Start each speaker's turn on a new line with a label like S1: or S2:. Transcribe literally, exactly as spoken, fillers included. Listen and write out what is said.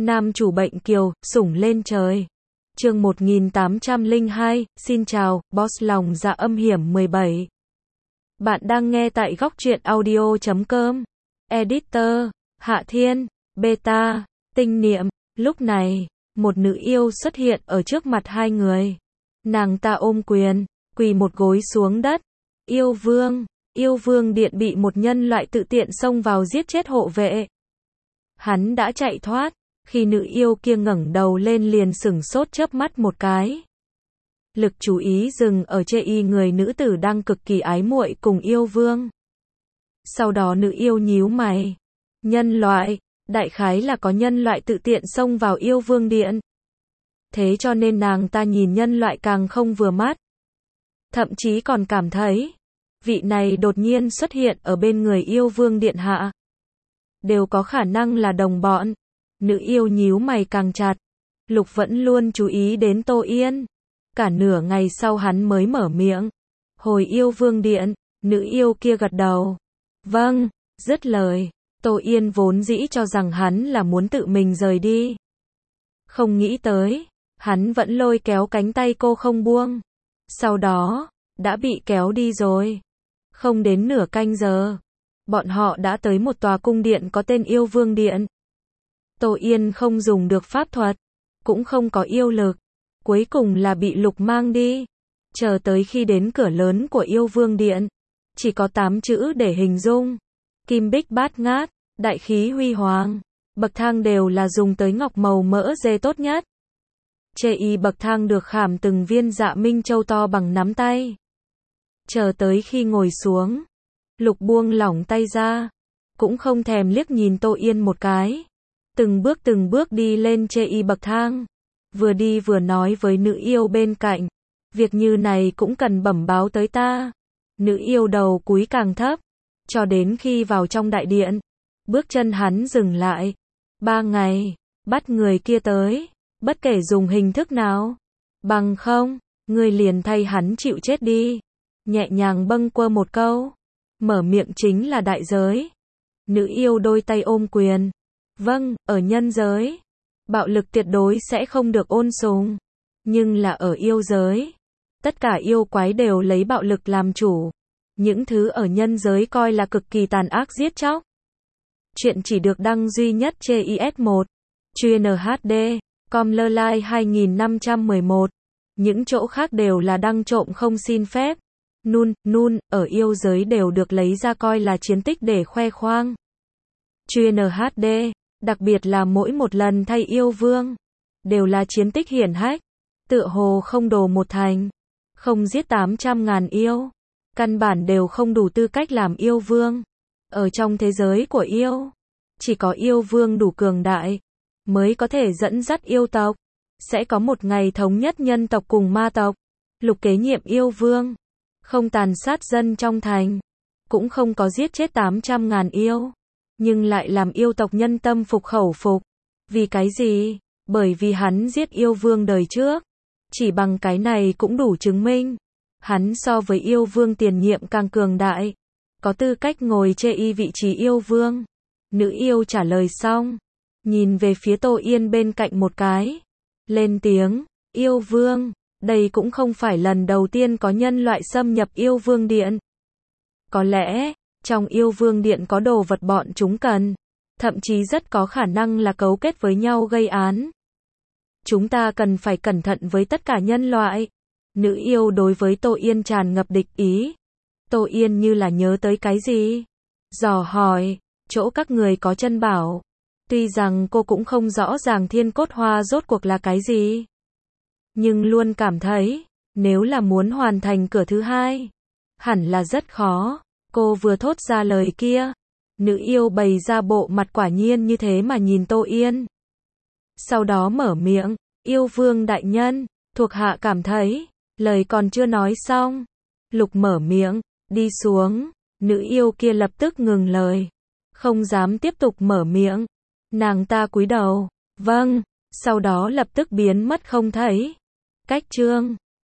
S1: Nam chủ bệnh kiều, sủng lên trời. Chương một nghìn tám trăm lẻ hai, xin chào, boss lòng dạ âm hiểm mười bảy. Bạn đang nghe tại góc truyện audio chấm com. Editor, Hạ Thiên, Beta, Tinh Niệm. Lúc này, một nữ yêu xuất hiện ở trước mặt hai người. Nàng ta ôm quyền, quỳ một gối xuống đất. Yêu vương, yêu vương điện bị một nhân loại tự tiện xông vào giết chết hộ vệ. Hắn đã chạy thoát. Khi nữ yêu kia ngẩng đầu lên liền sửng sốt chớp mắt một cái. Lực chú ý dừng ở chê y người nữ tử đang cực kỳ ái muội cùng yêu vương. Sau đó nữ yêu nhíu mày. Nhân loại, đại khái là có nhân loại tự tiện xông vào yêu vương điện. Thế cho nên nàng ta nhìn nhân loại càng không vừa mắt. Thậm chí còn cảm thấy, vị này đột nhiên xuất hiện ở bên người yêu vương điện hạ. Đều có khả năng là đồng bọn. Nữ yêu nhíu mày càng chặt. Lục vẫn luôn chú ý đến Tô Yên. Cả nửa ngày sau hắn mới mở miệng. Hồi yêu vương điện, nữ yêu kia gật đầu. Vâng, dứt lời. Tô Yên vốn dĩ cho rằng hắn là muốn tự mình rời đi. Không nghĩ tới, hắn vẫn lôi kéo cánh tay cô không buông. Sau đó, đã bị kéo đi rồi. Không đến nửa canh giờ, bọn họ đã tới một tòa cung điện có tên yêu vương điện. Tô Yên không dùng được pháp thuật, cũng không có yêu lực, cuối cùng là bị Lục mang đi. Chờ tới khi đến cửa lớn của yêu vương điện, chỉ có tám chữ để hình dung. Kim bích bát ngát, đại khí huy hoàng, bậc thang đều là dùng tới ngọc màu mỡ dê tốt nhất. Chê y bậc thang được khảm từng viên dạ minh châu to bằng nắm tay. Chờ tới khi ngồi xuống, Lục buông lỏng tay ra, cũng không thèm liếc nhìn Tô Yên một cái. Từng bước từng bước đi lên chê y bậc thang. Vừa đi vừa nói với nữ yêu bên cạnh. Việc như này cũng cần bẩm báo tới ta. Nữ yêu đầu cúi càng thấp. Cho đến khi vào trong đại điện. Bước chân hắn dừng lại. Ba ngày. Bắt người kia tới. Bất kể dùng hình thức nào. Bằng không. Người liền thay hắn chịu chết đi. Nhẹ nhàng bâng quơ một câu. Mở miệng chính là đại giới. Nữ yêu đôi tay ôm quyền. Vâng, ở nhân giới, bạo lực tuyệt đối sẽ không được ôn sùng. Nhưng là ở yêu giới, tất cả yêu quái đều lấy bạo lực làm chủ. Những thứ ở nhân giới coi là cực kỳ tàn ác giết chóc. Chuyện chỉ được đăng duy nhất trên i ét một. Chuyên hát đê, com lơ lai hai nghìn năm trăm mười một. Những chỗ khác đều là đăng trộm không xin phép. Nun, nun, ở yêu giới đều được lấy ra coi là chiến tích để khoe khoang. Chuyên hát đê. Đặc biệt là mỗi một lần thay yêu vương, đều là chiến tích hiển hách, tựa hồ không đồ một thành, không giết tám trăm ngàn yêu, căn bản đều không đủ tư cách làm yêu vương. Ở trong thế giới của yêu, chỉ có yêu vương đủ cường đại, mới có thể dẫn dắt yêu tộc, sẽ có một ngày thống nhất nhân tộc cùng ma tộc. Lục kế nhiệm yêu vương, không tàn sát dân trong thành, cũng không có giết chết tám trăm ngàn yêu. Nhưng lại làm yêu tộc nhân tâm phục khẩu phục. Vì cái gì? Bởi vì hắn giết yêu vương đời trước. Chỉ bằng cái này cũng đủ chứng minh. Hắn so với yêu vương tiền nhiệm càng cường đại. Có tư cách ngồi chê y vị trí yêu vương. Nữ yêu trả lời xong. Nhìn về phía Tô Yên bên cạnh một cái. Lên tiếng. Yêu vương. Đây cũng không phải lần đầu tiên có nhân loại xâm nhập yêu vương điện. Có lẽ trong yêu vương điện có đồ vật bọn chúng cần. Thậm chí rất có khả năng là cấu kết với nhau gây án. Chúng ta cần phải cẩn thận với tất cả nhân loại. Nữ yêu đối với Tô Yên tràn ngập địch ý. Tô Yên như là nhớ tới cái gì. Dò hỏi, chỗ các người có chân bảo. Tuy rằng cô cũng không rõ ràng thiên cốt hoa rốt cuộc là cái gì. Nhưng luôn cảm thấy, nếu là muốn hoàn thành cửa thứ hai, hẳn là rất khó. Cô vừa thốt ra lời kia, nữ yêu bày ra bộ mặt quả nhiên như thế mà nhìn Tô Yên. Sau đó mở miệng, yêu vương đại nhân, thuộc hạ cảm thấy, lời còn chưa nói xong. Lục mở miệng, đi xuống, nữ yêu kia lập tức ngừng lời, không dám tiếp tục mở miệng. Nàng ta cúi đầu, vâng, sau đó lập tức biến mất không thấy. Cách chương